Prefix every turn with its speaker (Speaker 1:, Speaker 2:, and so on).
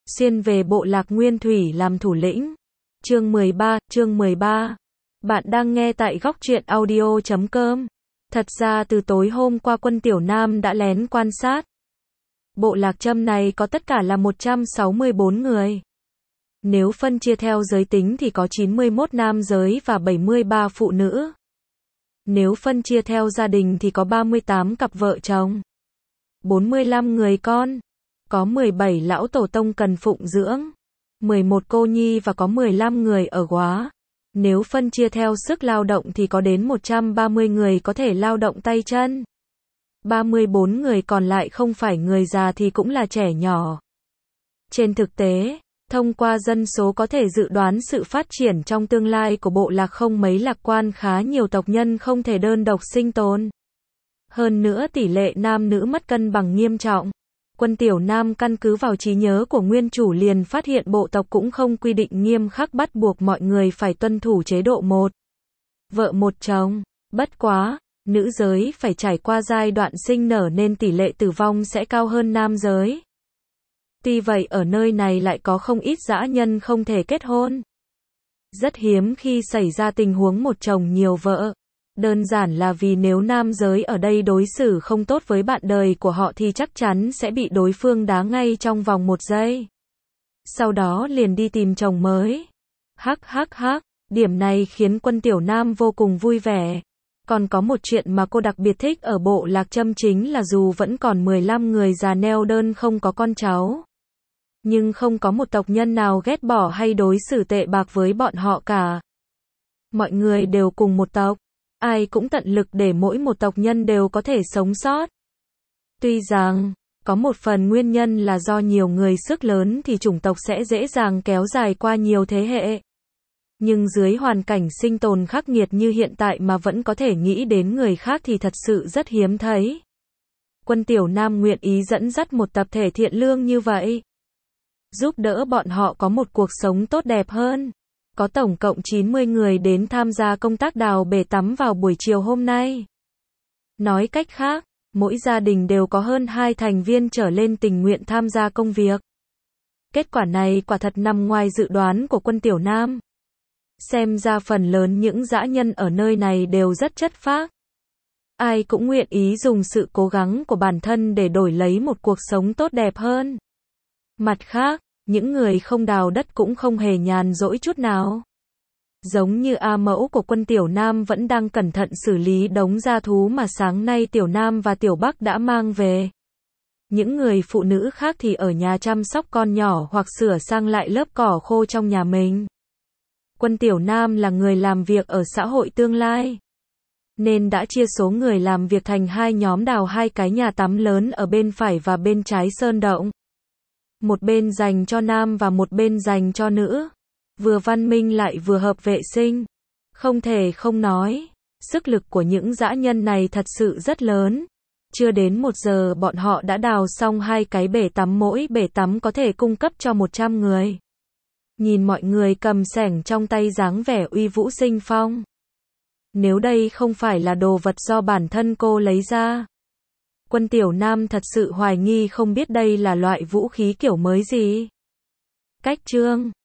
Speaker 1: xuyên về bộ lạc Nguyên Thủy làm thủ lĩnh. Chương 13. Bạn đang nghe tại góc truyện audio.com. Thật ra từ tối hôm qua Quân Tiểu Nam đã lén quan sát. Bộ lạc Trâm này có tất cả là 164 người. Nếu phân chia theo giới tính thì có 91 nam giới và 73 phụ nữ. Nếu phân chia theo gia đình thì có 38 cặp vợ chồng, 45 người con, có 17 lão tổ tông cần phụng dưỡng, 11 cô nhi và có 15 người ở góa. Nếu phân chia theo sức lao động thì có đến 130 người có thể lao động tay chân. 34 người còn lại không phải người già thì cũng là trẻ nhỏ. Trên thực tế, thông qua dân số có thể dự đoán sự phát triển trong tương lai của bộ lạc không mấy lạc quan, khá nhiều tộc nhân không thể đơn độc sinh tồn. Hơn nữa tỷ lệ nam nữ mất cân bằng nghiêm trọng. Quân Tiểu Nam căn cứ vào trí nhớ của nguyên chủ liền phát hiện bộ tộc cũng không quy định nghiêm khắc bắt buộc mọi người phải tuân thủ chế độ một vợ một chồng. Bất quá, nữ giới phải trải qua giai đoạn sinh nở nên tỷ lệ tử vong sẽ cao hơn nam giới. Tuy vậy ở nơi này lại có không ít dã nhân không thể kết hôn. Rất hiếm khi xảy ra tình huống một chồng nhiều vợ. Đơn giản là vì nếu nam giới ở đây đối xử không tốt với bạn đời của họ thì chắc chắn sẽ bị đối phương đá ngay trong vòng 1 giây. Sau đó liền đi tìm chồng mới. Hắc, điểm này khiến Quân Tiểu Nam vô cùng vui vẻ. Còn có một chuyện mà cô đặc biệt thích ở bộ lạc Trâm chính là dù vẫn còn 15 người già neo đơn không có con cháu, nhưng không có một tộc nhân nào ghét bỏ hay đối xử tệ bạc với bọn họ cả. Mọi người đều cùng một tộc, ai cũng tận lực để mỗi một tộc nhân đều có thể sống sót. Tuy rằng, có một phần nguyên nhân là do nhiều người sức lớn thì chủng tộc sẽ dễ dàng kéo dài qua nhiều thế hệ. Nhưng dưới hoàn cảnh sinh tồn khắc nghiệt như hiện tại mà vẫn có thể nghĩ đến người khác thì thật sự rất hiếm thấy. Quân Tiểu Nam nguyện ý dẫn dắt một tập thể thiện lương như vậy, giúp đỡ bọn họ có một cuộc sống tốt đẹp hơn. Có tổng cộng 90 người đến tham gia công tác đào bể tắm vào buổi chiều hôm nay. Nói cách khác, mỗi gia đình đều có hơn 2 thành viên trở lên tình nguyện tham gia công việc. Kết quả này quả thật nằm ngoài dự đoán của Quân Tiểu Nam. Xem ra phần lớn những dã nhân ở nơi này đều rất chất phác. Ai cũng nguyện ý dùng sự cố gắng của bản thân để đổi lấy một cuộc sống tốt đẹp hơn. Mặt khác, những người không đào đất cũng không hề nhàn rỗi chút nào. Giống như A mẫu của Quân Tiểu Nam vẫn đang cẩn thận xử lý đống gia thú mà sáng nay Tiểu Nam và Tiểu Bắc đã mang về. Những người phụ nữ khác thì ở nhà chăm sóc con nhỏ hoặc sửa sang lại lớp cỏ khô trong nhà mình. Quân Tiểu Nam là người làm việc ở xã hội tương lai, nên đã chia số người làm việc thành 2 nhóm, đào 2 cái nhà tắm lớn ở bên phải và bên trái sơn động. Một bên dành cho nam và một bên dành cho nữ. Vừa văn minh lại vừa hợp vệ sinh. Không thể không nói, sức lực của những dã nhân này thật sự rất lớn. Chưa đến 1 giờ bọn họ đã đào xong 2 cái bể tắm, mỗi bể tắm có thể cung cấp cho 100 người. Nhìn mọi người cầm xẻng trong tay dáng vẻ uy vũ sinh phong. Nếu đây không phải là đồ vật do bản thân cô lấy ra, Quân Tiểu Nam thật sự hoài nghi không biết đây là loại vũ khí kiểu mới gì. Cách chương